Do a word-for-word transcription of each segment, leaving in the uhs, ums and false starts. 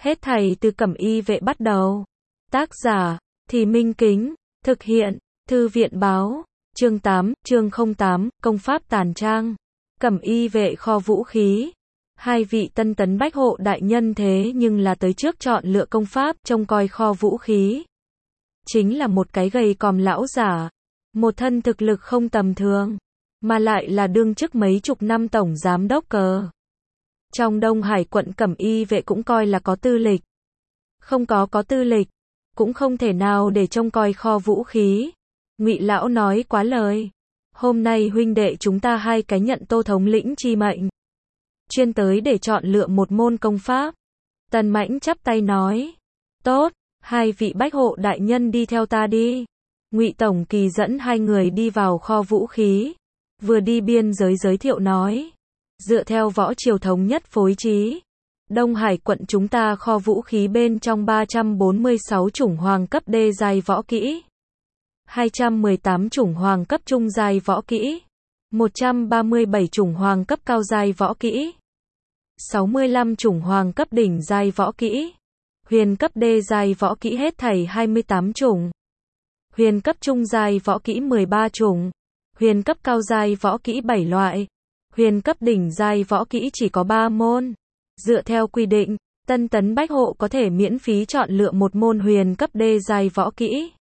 Hết thảy từ Cẩm Y vệ bắt đầu. Tác giả, Thì Minh Kính, thực hiện, Thư viện báo, chương tám, chương không tám, công pháp tàn trang. Cẩm Y vệ kho vũ khí. Hai vị tân tấn bách hộ đại nhân thế nhưng là tới trước chọn lựa công pháp, trông coi kho vũ khí. Chính là một cái gầy còm lão giả, một thân thực lực không tầm thường, mà lại là đương chức mấy chục năm tổng giám đốc cờ. Trong Đông Hải quận Cẩm Y vệ cũng coi là có tư lịch. Không có có tư lịch, cũng không thể nào để trông coi kho vũ khí. Ngụy lão nói quá lời. Hôm nay huynh đệ chúng ta hai cái nhận Tô thống lĩnh chi mệnh, chuyên tới để chọn lựa một môn công pháp. Tần Mãnh chắp tay nói, tốt, hai vị bách hộ đại nhân đi theo ta đi. Ngụy Tổng Kỳ dẫn hai người đi vào kho vũ khí, vừa đi biên giới giới thiệu nói, dựa theo võ triều thống nhất phối trí, Đông Hải quận chúng ta kho vũ khí bên trong ba trăm bốn mươi sáu chủng hoàng cấp đê giai võ kỹ, hai trăm mười tám chủng hoàng cấp trung giai võ kỹ, một trăm ba mươi bảy chủng hoàng cấp cao giai võ kỹ, sáu mươi lăm chủng hoàng cấp đỉnh giai võ kỹ, huyền cấp đê giai võ kỹ hết thảy hai mươi tám chủng, huyền cấp trung giai võ kỹ mười ba chủng, huyền cấp cao giai võ kỹ bảy loại, huyền cấp đỉnh giai võ kỹ chỉ có ba môn. Dựa theo quy định, tân tấn bách hộ có thể miễn phí chọn lựa một môn huyền cấp đê giai võ kỹ.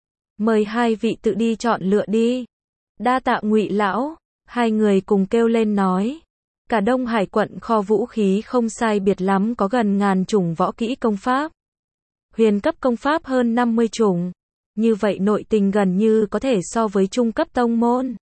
Mời hai vị tự đi chọn lựa đi. Đa tạ Ngụy lão. Hai người cùng kêu lên nói. Cả Đông Hải quận kho vũ khí không sai biệt lắm có gần ngàn chủng võ kỹ công pháp. Huyền cấp công pháp hơn năm mươi chủng. Như vậy nội tình gần như có thể so với trung cấp tông môn.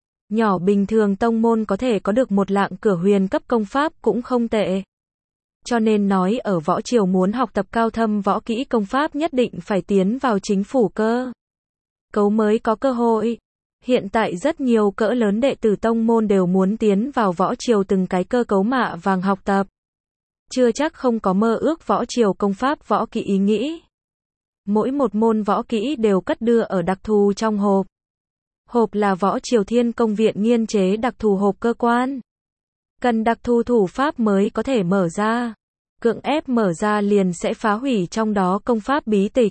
Nhỏ bình thường tông môn có thể có được một lạng cửa huyền cấp công pháp cũng không tệ. Cho nên nói ở võ triều muốn học tập cao thâm võ kỹ công pháp nhất định phải tiến vào chính phủ cơ cấu mới có cơ hội. Hiện tại rất nhiều cỡ lớn đệ tử tông môn đều muốn tiến vào võ triều từng cái cơ cấu mạ vàng học tập. Chưa chắc không có mơ ước võ triều công pháp võ kỹ ý nghĩ. Mỗi một môn võ kỹ đều cất đưa ở đặc thù trong hộp. Hộp là võ triều thiên công viện nghiên chế đặc thù hộp cơ quan. Cần đặc thù thủ pháp mới có thể mở ra. Cưỡng ép mở ra liền sẽ phá hủy trong đó công pháp bí tịch.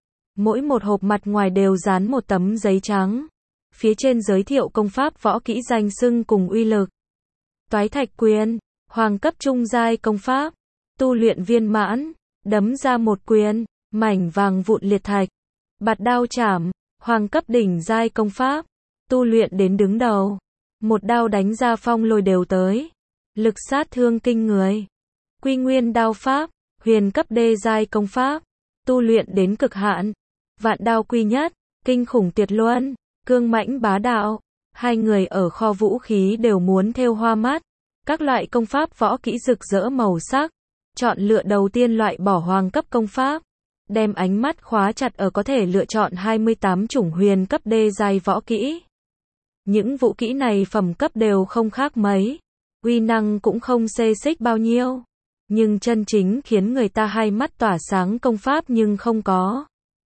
Mỗi một hộp mặt ngoài đều dán một tấm giấy trắng. Phía trên giới thiệu công pháp võ kỹ danh xưng cùng uy lực. Toái thạch quyền, hoàng cấp trung giai công pháp. Tu luyện viên mãn, đấm ra một quyền, mảnh vàng vụn liệt thạch. Bạt đao chảm, hoàng cấp đỉnh giai công pháp. Tu luyện đến đứng đầu. Một đao đánh ra phong lôi đều tới. Lực sát thương kinh người. Quy nguyên đao pháp, huyền cấp đê giai công pháp. Tu luyện đến cực hạn. Vạn đao quy nhất, kinh khủng tuyệt luân, cương mãnh bá đạo. Hai người ở kho vũ khí đều muốn thêu hoa mắt. Các loại công pháp võ kỹ rực rỡ màu sắc. Chọn lựa đầu tiên loại bỏ hoàng cấp công pháp. Đem ánh mắt khóa chặt ở có thể lựa chọn hai mươi tám chủng huyền cấp đê giai võ kỹ. Những vũ kỹ này phẩm cấp đều không khác mấy. Uy năng cũng không xê xích bao nhiêu. Nhưng chân chính khiến người ta hai mắt tỏa sáng công pháp nhưng không có.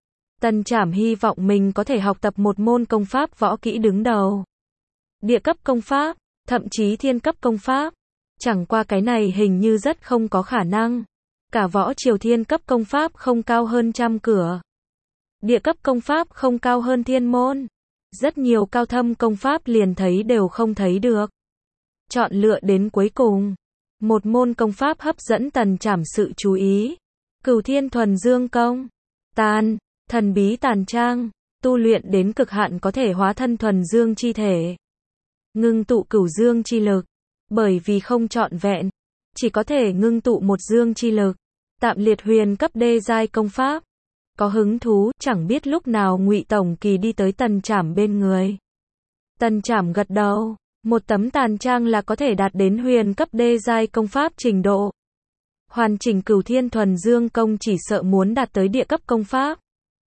Tần Trảm hy vọng mình có thể học tập một môn công pháp võ kỹ đứng đầu. Địa cấp công pháp, thậm chí thiên cấp công pháp. Chẳng qua cái này hình như rất không có khả năng. Cả võ triều thiên cấp công pháp không cao hơn trăm cửa. Địa cấp công pháp không cao hơn thiên môn. Rất nhiều cao thâm công pháp liền thấy đều không thấy được. Chọn lựa đến cuối cùng. Một môn công pháp hấp dẫn Tần Trảm sự chú ý. Cửu Thiên Thuần Dương Công. Tàn, thần bí tàn trang. Tu luyện đến cực hạn có thể hóa thân thuần dương chi thể. Ngưng tụ cửu dương chi lực. Bởi vì không trọn vẹn. Chỉ có thể ngưng tụ một dương chi lực. Tạm liệt huyền cấp đê giai công pháp. Có hứng thú, chẳng biết lúc nào Ngụy Tổng Kỳ đi tới Tần Trảm bên người. Tần Trảm gật đầu. Một tấm tàn trang là có thể đạt đến huyền cấp đê giai công pháp trình độ. Hoàn chỉnh Cửu Thiên Thuần Dương Công chỉ sợ muốn đạt tới địa cấp công pháp.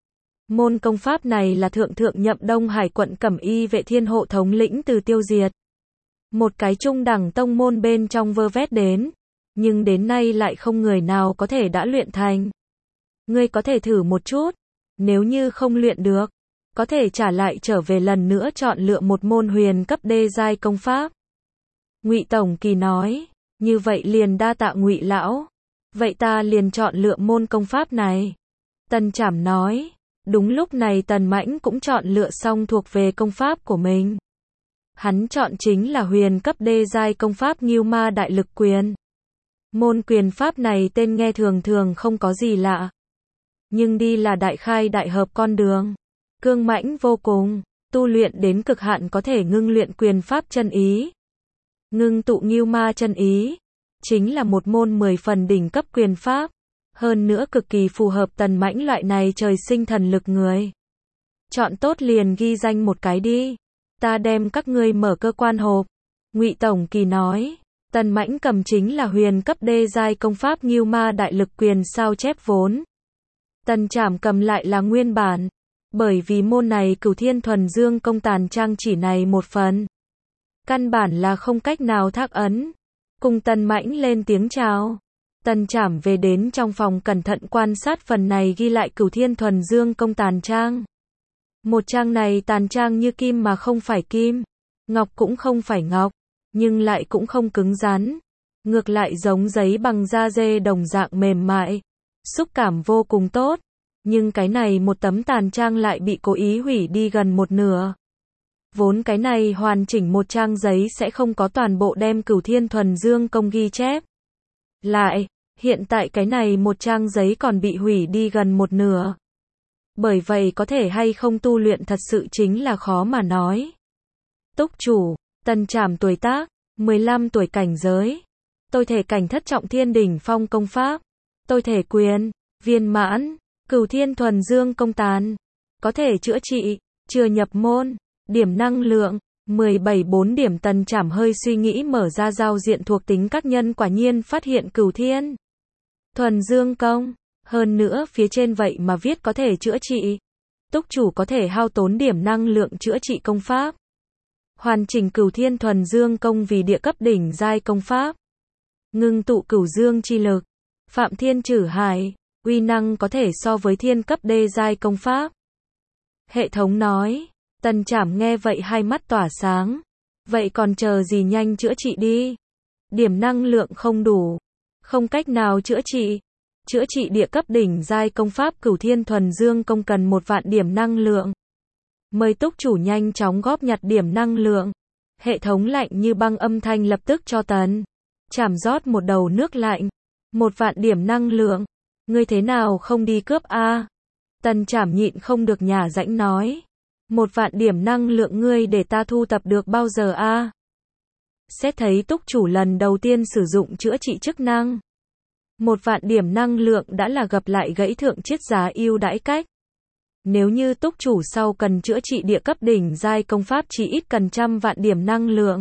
Môn công pháp này là thượng thượng nhậm Đông Hải quận Cẩm Y vệ thiên hộ thống lĩnh từ tiêu diệt. Một cái trung đẳng tông môn bên trong vơ vét đến. Nhưng đến nay lại không người nào có thể đã luyện thành. Ngươi có thể thử một chút. Nếu như không luyện được. Có thể trả lại trở về lần nữa chọn lựa một môn huyền cấp đê giai công pháp. Ngụy Tổng Kỳ nói, như vậy liền đa tạ Ngụy lão. Vậy ta liền chọn lựa môn công pháp này. Tần Trảm nói. Đúng lúc này Tần Mãnh cũng chọn lựa xong thuộc về công pháp của mình. Hắn chọn chính là huyền cấp đê giai công pháp Ngưu Ma Đại Lực Quyền. Môn quyền pháp này tên nghe thường thường không có gì lạ. Nhưng đi là đại khai đại hợp con đường. Cương mãnh vô cùng, tu luyện đến cực hạn có thể ngưng luyện quyền pháp chân ý. Ngưng tụ Ngưu Ma chân ý, chính là một môn mười phần đỉnh cấp quyền pháp. Hơn nữa cực kỳ phù hợp Tần Mãnh loại này trời sinh thần lực người. Chọn tốt liền ghi danh một cái đi. Ta đem các ngươi mở cơ quan hộp. Ngụy Tổng Kỳ nói. Tần Mãnh cầm chính là huyền cấp đê giai công pháp Ngưu Ma Đại Lực Quyền sao chép vốn. Tần Trảm cầm lại là nguyên bản. Bởi vì môn này Cửu Thiên Thuần Dương công tàn trang chỉ này một phần. Căn bản là không cách nào thác ấn. Cùng Tần Mãnh lên tiếng chào. Tần Trảm về đến trong phòng cẩn thận quan sát phần này ghi lại Cửu Thiên Thuần Dương công tàn trang. Một trang này tàn trang như kim mà không phải kim. Ngọc cũng không phải ngọc. Nhưng lại cũng không cứng rắn. Ngược lại giống giấy bằng da dê đồng dạng mềm mại. Xúc cảm vô cùng tốt. Nhưng cái này một tấm tàn trang lại bị cố ý hủy đi gần một nửa. Vốn cái này hoàn chỉnh một trang giấy sẽ không có toàn bộ đem Cửu Thiên Thuần Dương công ghi chép. Lại, hiện tại cái này một trang giấy còn bị hủy đi gần một nửa. Bởi vậy có thể hay không tu luyện thật sự chính là khó mà nói. Túc chủ, Tần Trảm tuổi tác, mười lăm tuổi cảnh giới. Tôi thể cảnh thất trọng thiên đỉnh phong công pháp. Tôi thể quyền, viên mãn, Cửu Thiên Thuần Dương công tàn. Có thể chữa trị, chưa nhập môn, điểm năng lượng, mười bảy bốn điểm. Tần Trảm hơi suy nghĩ mở ra giao diện thuộc tính các nhân quả nhiên phát hiện Cửu Thiên Thuần Dương công. Hơn nữa phía trên vậy mà viết có thể chữa trị. Túc chủ có thể hao tốn điểm năng lượng chữa trị công pháp. Hoàn chỉnh Cửu Thiên Thuần Dương công vì địa cấp đỉnh giai công pháp. Ngưng tụ Cửu Dương chi lực. Phạm Thiên Trử Hải. Uy năng có thể so với thiên cấp đê giai công pháp. Hệ thống nói. Tần Trảm nghe vậy hai mắt tỏa sáng. Vậy còn chờ gì nhanh chữa trị đi. Điểm năng lượng không đủ. Không cách nào chữa trị. Chữa trị địa cấp đỉnh giai công pháp Cửu Thiên Thuần Dương công cần một vạn điểm năng lượng. Mời túc chủ nhanh chóng góp nhặt điểm năng lượng. Hệ thống lạnh như băng âm thanh lập tức cho Tần Trảm rót một đầu nước lạnh. Một vạn điểm năng lượng. Ngươi thế nào không đi cướp a? Tần Trảm nhịn không được nhả rãnh nói. Một vạn điểm năng lượng ngươi để ta thu tập được bao giờ a? Xét thấy túc chủ lần đầu tiên sử dụng chữa trị chức năng. Một vạn điểm năng lượng đã là gặp lại gãy thượng chiết giá ưu đãi cách. Nếu như túc chủ sau cần chữa trị địa cấp đỉnh giai công pháp chỉ ít cần trăm vạn điểm năng lượng.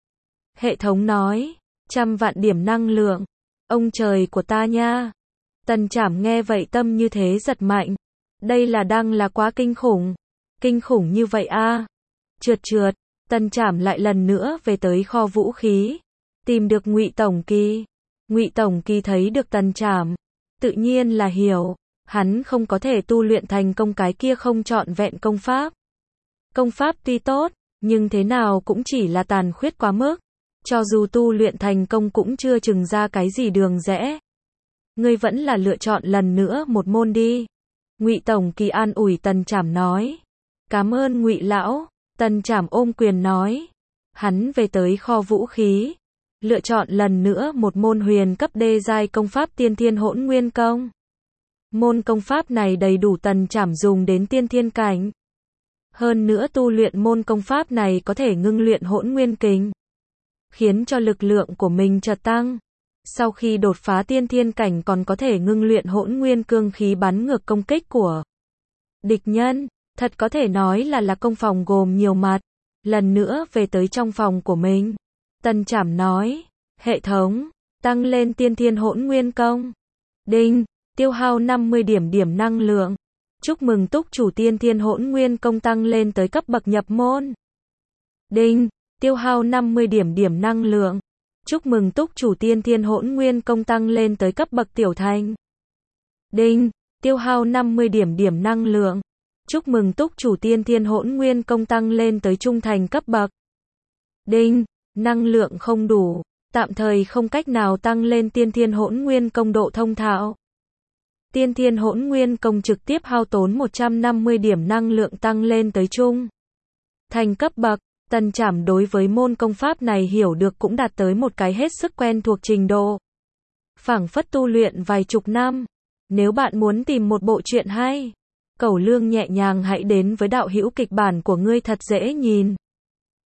Hệ thống nói, trăm vạn điểm năng lượng. Ông trời của ta nha. Tần Trảm nghe vậy tâm như thế giật mạnh. Đây là đang là quá kinh khủng. Kinh khủng như vậy a. Trượt trượt, Tần Trảm lại lần nữa về tới kho vũ khí. Tìm được Ngụy Tổng Kỳ. Ngụy Tổng Kỳ thấy được Tần Trảm. Tự nhiên là hiểu. Hắn không có thể tu luyện thành công cái kia không trọn vẹn công pháp. Công pháp tuy tốt, nhưng thế nào cũng chỉ là tàn khuyết quá mức. Cho dù tu luyện thành công cũng chưa chừng ra cái gì đường rẽ. Ngươi vẫn là lựa chọn lần nữa một môn đi. Ngụy Tổng Kỳ an ủi Tần Trảm nói. Cảm ơn Ngụy lão. Tần Trảm ôm quyền nói. Hắn về tới kho vũ khí. Lựa chọn lần nữa một môn huyền cấp đê giai công pháp Tiên Thiên Hỗn Nguyên Công. Môn công pháp này đầy đủ Tần Trảm dùng đến tiên thiên cảnh. Hơn nữa tu luyện môn công pháp này có thể ngưng luyện hỗn nguyên kình. Khiến cho lực lượng của mình chợt tăng. Sau khi đột phá tiên thiên cảnh còn có thể ngưng luyện hỗn nguyên cương khí bắn ngược công kích của địch nhân. Thật có thể nói là là công phòng gồm nhiều mặt. Lần nữa về tới trong phòng của mình. Tần Trảm nói. Hệ thống. Tăng lên tiên thiên hỗn nguyên công. Đinh. Tiêu hao năm mươi điểm điểm năng lượng. Chúc mừng túc chủ tiên thiên hỗn nguyên công tăng lên tới cấp bậc nhập môn. Đinh. Tiêu hao năm mươi điểm điểm năng lượng. Chúc mừng túc chủ tiên thiên hỗn nguyên công tăng lên tới cấp bậc tiểu thành. Đinh. Tiêu hao năm mươi điểm điểm năng lượng. Chúc mừng túc chủ tiên thiên hỗn nguyên công tăng lên tới trung thành cấp bậc. Đinh. Năng lượng không đủ. tạm thời không cách nào tăng lên tiên thiên hỗn nguyên công độ thông thạo. Tiên thiên hỗn nguyên công trực tiếp hao tốn một trăm năm mươi điểm năng lượng tăng lên tới trung thành cấp bậc. Tần Trảm đối với môn công pháp này hiểu được cũng đạt tới một cái hết sức quen thuộc trình độ. Phảng phất tu luyện vài chục năm. Nếu bạn muốn tìm một bộ truyện hay, Cẩu Lương nhẹ nhàng hãy đến với đạo hữu kịch bản của ngươi thật dễ nhìn.